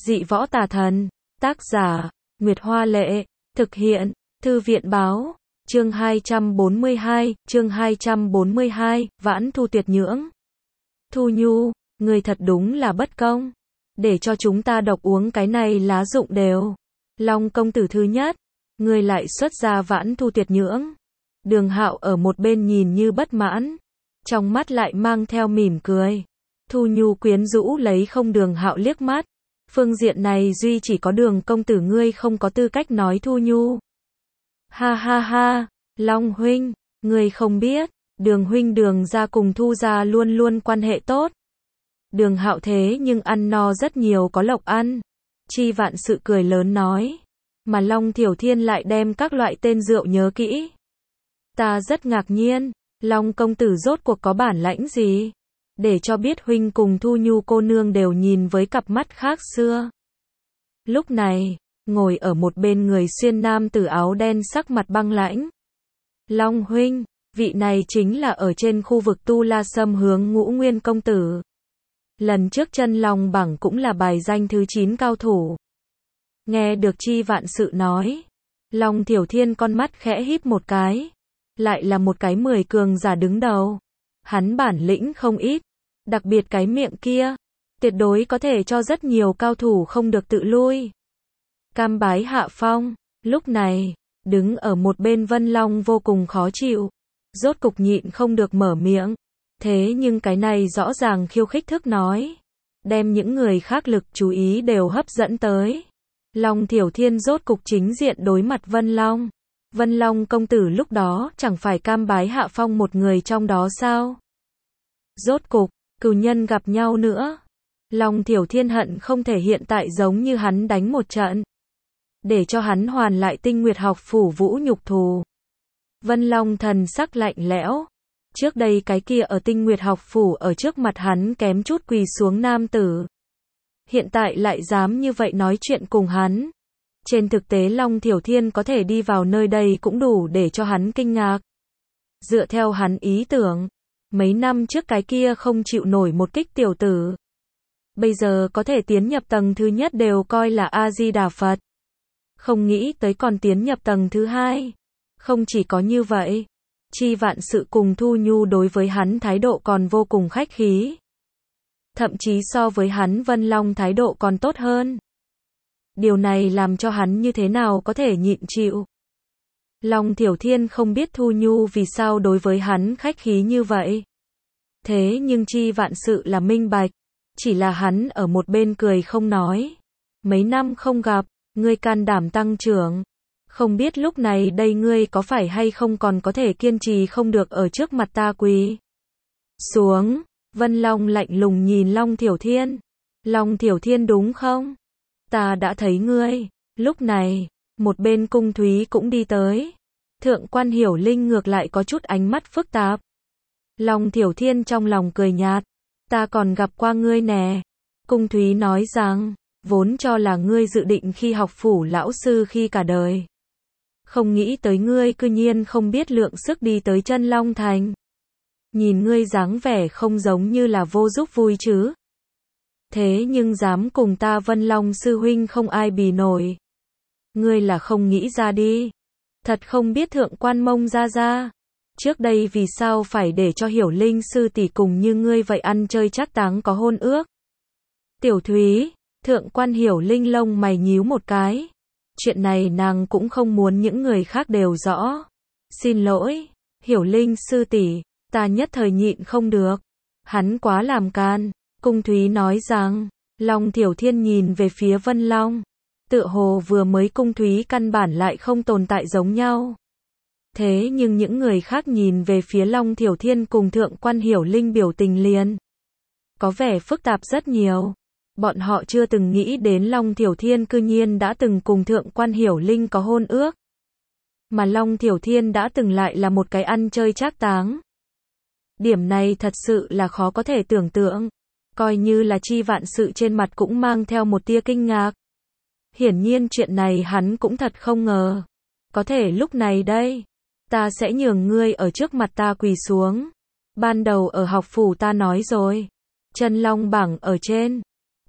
Dị võ tà thần. Tác giả, Nguyệt Hoa Lệ. Thực hiện, Thư viện Báo. Chương 242, Vãn Thu tuyệt nhưỡng. Thu Nhu, người thật đúng là bất công. Để cho chúng ta độc uống cái này lá dụng đều. Long công tử thứ nhất, người lại xuất ra Vãn Thu tuyệt nhưỡng. Đường Hạo ở một bên nhìn như bất mãn, trong mắt lại mang theo mỉm cười. Thu Nhu quyến rũ lấy không Đường Hạo liếc mắt. Phương diện này duy chỉ có Đường công tử ngươi không có tư cách nói Thu Nhu. Ha ha ha, Long huynh, ngươi không biết, Đường huynh Đường gia cùng Thu gia luôn luôn quan hệ tốt. Đường Hạo thế nhưng ăn no rất nhiều có lộc ăn. Chi Vạn Sự cười lớn nói, mà Long Thiểu Thiên lại đem các loại tên rượu nhớ kỹ. Ta rất ngạc nhiên, Long công tử rốt cuộc có bản lãnh gì? Để cho biết huynh cùng Thu Nhu cô nương đều nhìn với cặp mắt khác xưa. Lúc này, ngồi ở một bên người xuyên nam tử áo đen sắc mặt băng lãnh. Long huynh, vị này chính là ở trên khu vực Tu La Sâm hướng Ngũ Nguyên công tử. Lần trước chân long bảng cũng là bài danh thứ 9 cao thủ. Nghe được Chi Vạn Sự nói, Long Thiểu Thiên con mắt khẽ híp một cái. Lại là một cái 10 cường giả đứng đầu. Hắn bản lĩnh không ít, đặc biệt cái miệng kia, tuyệt đối có thể cho rất nhiều cao thủ không được tự lui. Cam bái hạ phong, lúc này, đứng ở một bên Vân Long vô cùng khó chịu, rốt cục nhịn không được mở miệng. Thế nhưng cái này rõ ràng khiêu khích thức nói, đem những người khác lực chú ý đều hấp dẫn tới. Long Thiểu Thiên rốt cục chính diện đối mặt Vân Long. Vân Long công tử lúc đó chẳng phải cam bái hạ phong một người trong đó sao? Rốt cục, cừu nhân gặp nhau nữa. Long Thiểu Thiên hận không thể hiện tại giống như hắn đánh một trận. Để cho hắn hoàn lại Tinh Nguyệt học phủ vũ nhục thù. Vân Long thần sắc lạnh lẽo. Trước đây cái kia ở Tinh Nguyệt học phủ ở trước mặt hắn kém chút quỳ xuống nam tử. Hiện tại lại dám như vậy nói chuyện cùng hắn. Trên thực tế Long Thiểu Thiên có thể đi vào nơi đây cũng đủ để cho hắn kinh ngạc. Dựa theo hắn ý tưởng, mấy năm trước cái kia không chịu nổi một kích tiểu tử. Bây giờ có thể tiến nhập tầng thứ nhất đều coi là A-di-đà Phật. Không nghĩ tới còn tiến nhập tầng thứ hai. Không chỉ có như vậy, Chi Vạn Sự cùng Thu Nhu đối với hắn thái độ còn vô cùng khách khí. Thậm chí so với hắn Vân Long thái độ còn tốt hơn. Điều này làm cho hắn như thế nào có thể nhịn chịu. Long Thiểu Thiên không biết Thu Nhu vì sao đối với hắn khách khí như vậy. Thế nhưng Chi Vạn Sự là minh bạch. Chỉ là hắn ở một bên cười không nói. Mấy năm không gặp, ngươi can đảm tăng trưởng. Không biết lúc này đây ngươi có phải hay không còn có thể kiên trì không được ở trước mặt ta quỳ xuống. Vân Long lạnh lùng nhìn Long Thiểu Thiên. Long Thiểu Thiên đúng không? Ta đã thấy ngươi. Lúc này, một bên Cung Thúy cũng đi tới. Thượng quan Hiểu Linh ngược lại có chút ánh mắt phức tạp. Long Thiểu Thiên trong lòng cười nhạt. Ta còn gặp qua ngươi nè. Cung Thúy nói rằng, vốn cho là ngươi dự định khi học phủ lão sư khi cả đời. Không nghĩ tới ngươi cư nhiên không biết lượng sức đi tới Chân Long Thành. Nhìn ngươi dáng vẻ không giống như là vô giúp vui chứ. Thế nhưng dám cùng ta Vân Long sư huynh không ai bì nổi. Ngươi là không nghĩ ra đi. Thật không biết thượng quan Mông ra ra. Trước đây vì sao phải để cho Hiểu Linh sư tỷ cùng như ngươi vậy ăn chơi trác táng có hôn ước. Tiểu Thúy, thượng quan Hiểu Linh lông mày nhíu một cái. Chuyện này nàng cũng không muốn những người khác đều rõ. Xin lỗi, Hiểu Linh sư tỷ, ta nhất thời nhịn không được. Hắn quá làm can. Cung Thúy nói rằng, Long Thiểu Thiên nhìn về phía Vân Long. Tựa hồ vừa mới Cung Thúy căn bản lại không tồn tại giống nhau. Thế nhưng những người khác nhìn về phía Long Thiểu Thiên cùng thượng quan Hiểu Linh biểu tình liền có vẻ phức tạp rất nhiều. Bọn họ chưa từng nghĩ đến Long Thiểu Thiên cư nhiên đã từng cùng thượng quan Hiểu Linh có hôn ước. Mà Long Thiểu Thiên đã từng lại là một cái ăn chơi trác táng. Điểm này thật sự là khó có thể tưởng tượng. Coi như là Chi Vạn Sự trên mặt cũng mang theo một tia kinh ngạc. Hiển nhiên chuyện này hắn cũng thật không ngờ. Có thể lúc này đây, ta sẽ nhường ngươi ở trước mặt ta quỳ xuống. Ban đầu ở học phủ ta nói rồi. Chân Long bảng ở trên.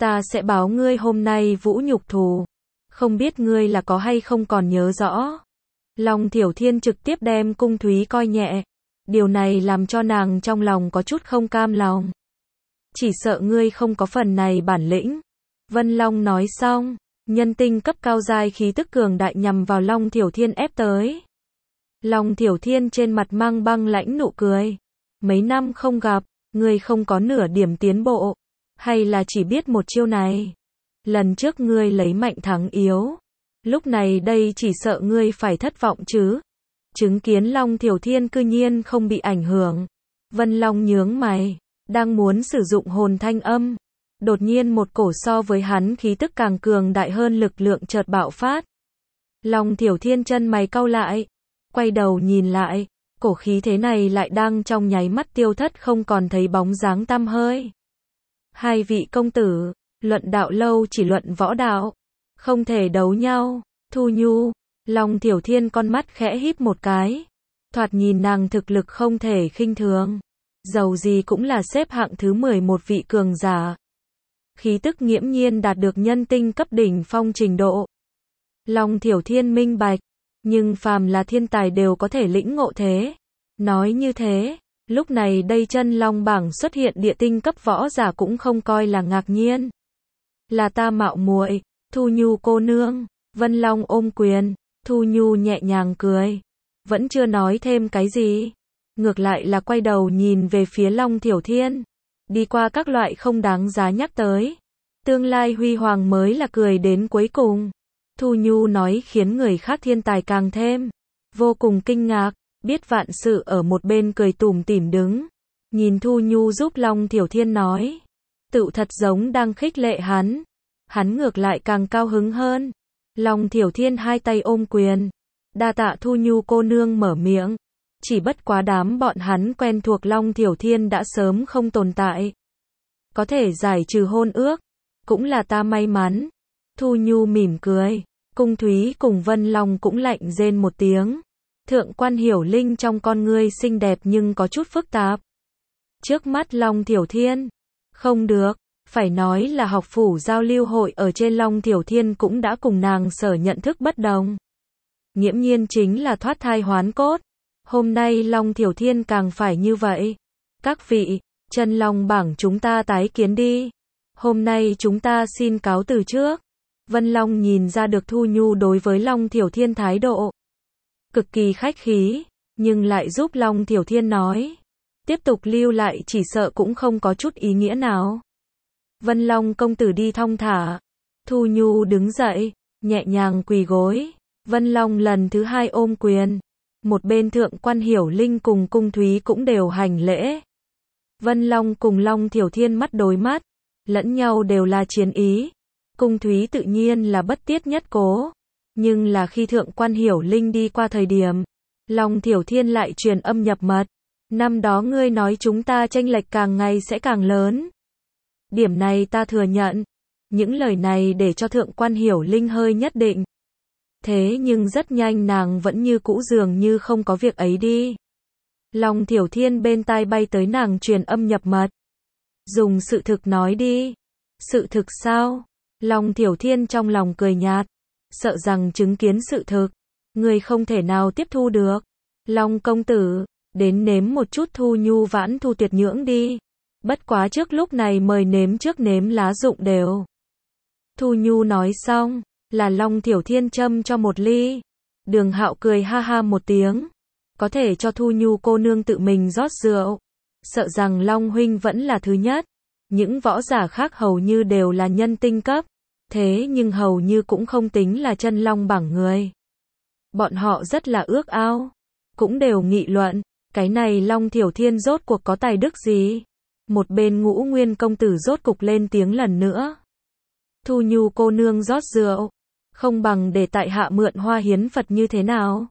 Ta sẽ báo ngươi hôm nay vũ nhục thù. Không biết ngươi là có hay không còn nhớ rõ. Long Thiểu Thiên trực tiếp đem Cung Thúy coi nhẹ. Điều này làm cho nàng trong lòng có chút không cam lòng. Chỉ sợ ngươi không có phần này bản lĩnh. Vân Long nói xong, nhân tinh cấp cao giai khí tức cường đại nhằm vào Long Thiểu Thiên ép tới. Long Thiểu Thiên trên mặt mang băng lãnh nụ cười. Mấy năm không gặp, ngươi không có nửa điểm tiến bộ. Hay là chỉ biết một chiêu này? Lần trước ngươi lấy mạnh thắng yếu. Lúc này đây chỉ sợ ngươi phải thất vọng chứ. Chứng kiến Long Thiểu Thiên cư nhiên không bị ảnh hưởng. Vân Long nhướng mày, đang muốn sử dụng hồn thanh âm. Đột nhiên một cổ so với hắn khí tức càng cường đại hơn lực lượng chợt bạo phát. Long Thiểu Thiên chân mày cau lại, quay đầu nhìn lại, cổ khí thế này lại đang trong nháy mắt tiêu thất không còn thấy bóng dáng tăm hơi. Hai vị công tử, luận đạo lâu chỉ luận võ đạo, không thể đấu nhau. Thu Nhu, Long Thiểu Thiên con mắt khẽ híp một cái, thoạt nhìn nàng thực lực không thể khinh thường, dầu gì cũng là xếp hạng thứ 11 vị cường giả. Khí tức nghiễm nhiên đạt được nhân tinh cấp đỉnh phong trình độ. Long Thiểu Thiên minh bạch, nhưng phàm là thiên tài đều có thể lĩnh ngộ thế. Nói như thế, lúc này đây chân long bảng xuất hiện địa tinh cấp võ giả cũng không coi là ngạc nhiên. Là ta mạo muội, Thu Nhu cô nương. Vân Long ôm quyền, Thu Nhu nhẹ nhàng cười, vẫn chưa nói thêm cái gì, ngược lại là quay đầu nhìn về phía Long Thiểu Thiên. Đi qua các loại không đáng giá nhắc tới, tương lai huy hoàng mới là cười đến cuối cùng. Thu Nhu nói khiến người khác thiên tài càng thêm vô cùng kinh ngạc, biết vạn sự ở một bên cười tủm tỉm đứng, nhìn Thu Nhu giúp Long Thiểu Thiên nói, tự thật giống đang khích lệ hắn. Hắn ngược lại càng cao hứng hơn. Long Thiểu Thiên hai tay ôm quyền, đa tạ Thu Nhu cô nương mở miệng. Chỉ bất quá đám bọn hắn quen thuộc Long Thiểu Thiên đã sớm không tồn tại. Có thể giải trừ hôn ước, cũng là ta may mắn. Thu Nhu mỉm cười, Cung Thúy cùng Vân Long cũng lạnh rên một tiếng. Thượng quan Hiểu Linh trong con ngươi xinh đẹp nhưng có chút phức tạp. Trước mắt Long Thiểu Thiên, không được, phải nói là học phủ giao lưu hội ở trên Long Thiểu Thiên cũng đã cùng nàng sở nhận thức bất đồng. Nghiễm nhiên chính là thoát thai hoán cốt. Hôm nay Long Thiểu Thiên càng phải như vậy. Các vị, chân long bảng chúng ta tái kiến đi. Hôm nay chúng ta xin cáo từ trước. Vân Long nhìn ra được Thu Nhu đối với Long Thiểu Thiên thái độ cực kỳ khách khí, nhưng lại giúp Long Thiểu Thiên nói. Tiếp tục lưu lại chỉ sợ cũng không có chút ý nghĩa nào. Vân Long công tử đi thong thả. Thu Nhu đứng dậy, nhẹ nhàng quỳ gối. Vân Long lần thứ hai ôm quyền. Một bên Thượng quan Hiểu Linh cùng Cung Thúy cũng đều hành lễ. Vân Long cùng Long Thiểu Thiên mắt đối mắt, lẫn nhau đều là chiến ý. Cung Thúy tự nhiên là bất tiết nhất cố, nhưng là khi Thượng quan Hiểu Linh đi qua thời điểm, Long Thiểu Thiên lại truyền âm nhập mật. Năm đó ngươi nói chúng ta chênh lệch càng ngày sẽ càng lớn. Điểm này ta thừa nhận. Những lời này để cho Thượng quan Hiểu Linh hơi nhất định. Thế nhưng rất nhanh nàng vẫn như cũ dường như không có việc ấy đi. Long Thiểu Thiên bên tai bay tới nàng truyền âm nhập mật. Dùng sự thực nói đi. Sự thực sao? Long Thiểu Thiên trong lòng cười nhạt. Sợ rằng chứng kiến sự thực, người không thể nào tiếp thu được. Long công tử, đến nếm một chút Thu Nhu vãn thu tuyệt nhưỡng đi. Bất quá trước lúc này mời nếm trước nếm lá dụng đều. Thu Nhu nói xong, là Long Thiểu Thiên châm cho một ly. Đường Hạo cười ha ha một tiếng. Có thể cho Thu Nhu cô nương tự mình rót rượu. Sợ rằng Long huynh vẫn là thứ nhất. Những võ giả khác hầu như đều là nhân tinh cấp. Thế nhưng hầu như cũng không tính là chân long bảng người. Bọn họ rất là ước ao. Cũng đều nghị luận. Cái này Long Thiểu Thiên rốt cuộc có tài đức gì? Một bên Ngũ Nguyên công tử rốt cục lên tiếng lần nữa. Thu Nhu cô nương rót rượu. Không bằng để tại hạ mượn hoa hiến Phật như thế nào?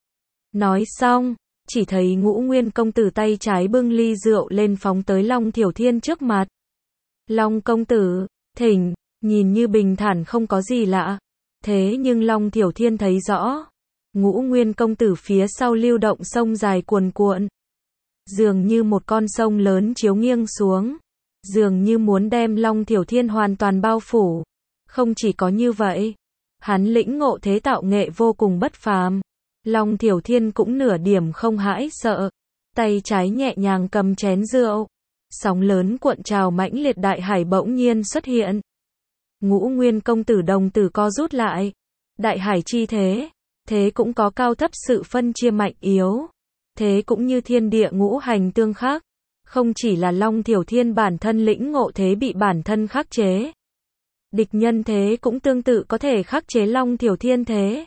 Nói xong, chỉ thấy Ngũ Nguyên công tử tay trái bưng ly rượu lên phóng tới Long Thiểu Thiên trước mặt. Long công tử, thỉnh, nhìn như bình thản không có gì lạ. Thế nhưng Long Thiểu Thiên thấy rõ. Ngũ Nguyên công tử phía sau lưu động sông dài cuồn cuộn. Dường như một con sông lớn chiếu nghiêng xuống. dường như muốn đem Long Thiểu Thiên hoàn toàn bao phủ. Không chỉ có như vậy, hắn lĩnh ngộ thế tạo nghệ vô cùng bất phàm. Long Thiểu Thiên cũng nửa điểm không hãi sợ, tay trái nhẹ nhàng cầm chén rượu. Sóng lớn cuộn trào mãnh liệt, đại hải bỗng nhiên xuất hiện. Ngũ Nguyên công tử đồng tử co rút lại. Đại hải chi thế, thế cũng có cao thấp sự phân chia mạnh yếu. Thế cũng như thiên địa ngũ hành tương khắc. Không chỉ là Long Thiểu Thiên bản thân lĩnh ngộ thế bị bản thân khắc chế. Địch nhân thế cũng tương tự có thể khắc chế Long Thiểu Thiên thế.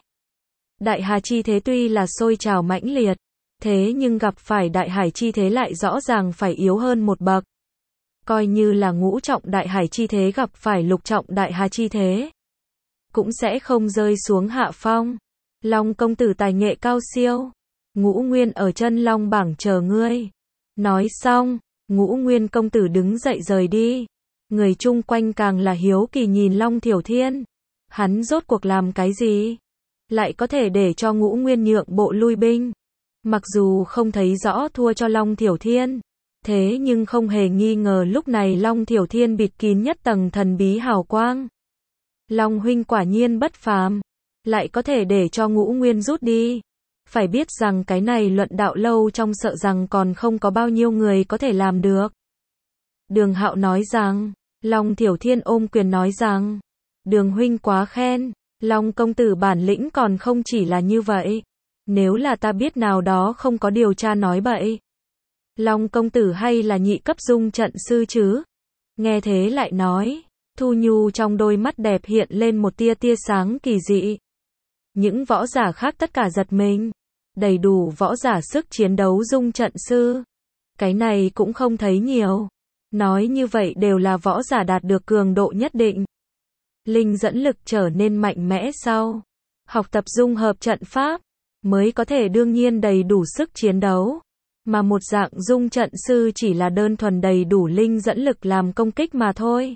Đại hà chi thế tuy là sôi trào mãnh liệt, thế nhưng gặp phải đại hải chi thế lại rõ ràng phải yếu hơn một bậc. Coi như là ngũ trọng đại hải chi thế gặp phải lục trọng đại hà chi thế, cũng sẽ không rơi xuống hạ phong. Long công tử tài nghệ cao siêu, Ngũ Nguyên ở chân Long bảng chờ ngươi. Nói xong, Ngũ Nguyên công tử đứng dậy rời đi. Người chung quanh càng là hiếu kỳ nhìn Long Thiểu Thiên. Hắn rốt cuộc làm cái gì? Lại có thể để cho Ngũ Nguyên nhượng bộ lui binh. Mặc dù không thấy rõ thua cho Long Thiểu Thiên, thế nhưng không hề nghi ngờ lúc này Long Thiểu Thiên bịt kín nhất tầng thần bí hào quang. Long huynh quả nhiên bất phàm, lại có thể để cho Ngũ Nguyên rút đi. Phải biết rằng cái này luận đạo lâu trong sợ rằng còn không có bao nhiêu người có thể làm được. Đường Hạo nói rằng, Long Thiểu Thiên ôm quyền nói rằng, Đường huynh quá khen, Long công tử bản lĩnh còn không chỉ là như vậy. Nếu là ta biết nào đó không có điều tra nói bậy. Long công tử hay là nhị cấp dung trận sư chứ? Nghe thế lại nói, Thu Nhu trong đôi mắt đẹp hiện lên một tia tia sáng kỳ dị. Những võ giả khác tất cả giật mình. Đầy đủ võ giả sức chiến đấu dung trận sư. Cái này cũng không thấy nhiều. Nói như vậy đều là võ giả đạt được cường độ nhất định. Linh dẫn lực trở nên mạnh mẽ sau học tập dung hợp trận pháp, mới có thể đương nhiên đầy đủ sức chiến đấu. Mà một dạng dung trận sư chỉ là đơn thuần đầy đủ linh dẫn lực làm công kích mà thôi.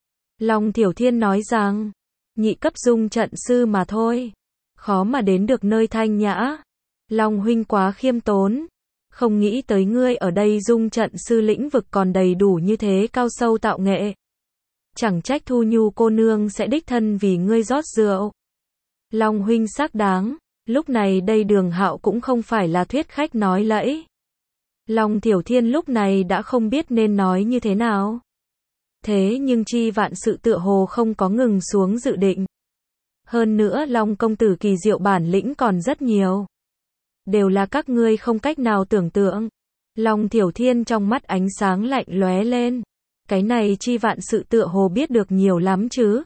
Long Thiểu Thiên nói rằng, nhị cấp dung trận sư mà thôi. Khó mà đến được nơi thanh nhã. Long huynh quá khiêm tốn. Không nghĩ tới ngươi ở đây dung trận sư lĩnh vực còn đầy đủ như thế cao sâu tạo nghệ. Chẳng trách Thu Nhu cô nương sẽ đích thân vì ngươi rót rượu. Long huynh xác đáng. Lúc này đây Đường Hạo cũng không phải là thuyết khách nói lẫy. Long Thiểu Thiên lúc này đã không biết nên nói như thế nào. Thế nhưng chi vạn sự tựa hồ không có ngừng xuống dự định. Hơn nữa Long công tử kỳ diệu bản lĩnh còn rất nhiều. Đều là các ngươi không cách nào tưởng tượng. Long Thiểu Thiên trong mắt ánh sáng lạnh lóe lên. Cái này chi vạn sự tựa hồ biết được nhiều lắm chứ.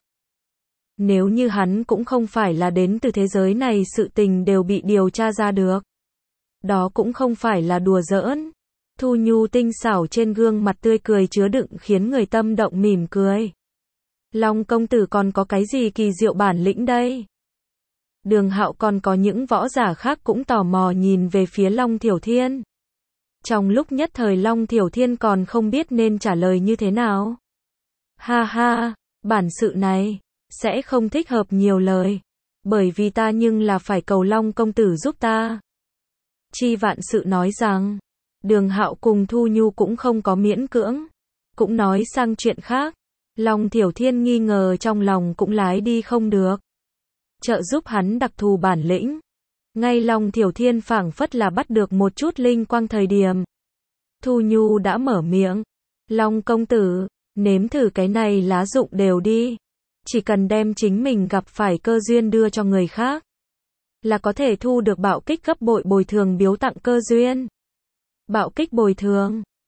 Nếu như hắn cũng không phải là đến từ thế giới này sự tình đều bị điều tra ra được. Đó cũng không phải là đùa giỡn. Thu Nhu tinh xảo trên gương mặt tươi cười chứa đựng khiến người tâm động mỉm cười. Long công tử còn có cái gì kỳ diệu bản lĩnh đây? Đường Hạo còn có những võ giả khác cũng tò mò nhìn về phía Long Thiểu Thiên. Trong lúc nhất thời Long Thiểu Thiên còn không biết nên trả lời như thế nào. Ha ha, bản sự này sẽ không thích hợp nhiều lời. Bởi vì ta nhưng là phải cầu Long công tử giúp ta. Chi vạn sự nói rằng, Đường Hạo cùng Thu Nhu cũng không có miễn cưỡng. Cũng nói sang chuyện khác. Long Thiểu Thiên nghi ngờ trong lòng cũng lái đi không được. Trợ giúp hắn đặc thù bản lĩnh. Ngay Long Thiểu Thiên phảng phất là bắt được một chút linh quang thời điểm. Thu Nhu đã mở miệng. Long công tử, nếm thử cái này lá dụng đều đi. Chỉ cần đem chính mình gặp phải cơ duyên đưa cho người khác, là có thể thu được bạo kích gấp bội bồi thường biếu tặng cơ duyên. Bạo kích bồi thường.